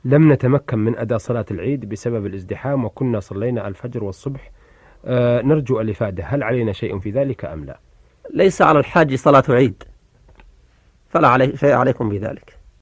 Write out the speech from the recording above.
لم نتمكن من أداء صلاة العيد بسبب الازدحام، وكنا صلينا الفجر والصبح. نرجو الإفادة، هل علينا شيء في ذلك أم لا؟ ليس على الحاج صلاة عيد، فلا شيء عليكم بذلك.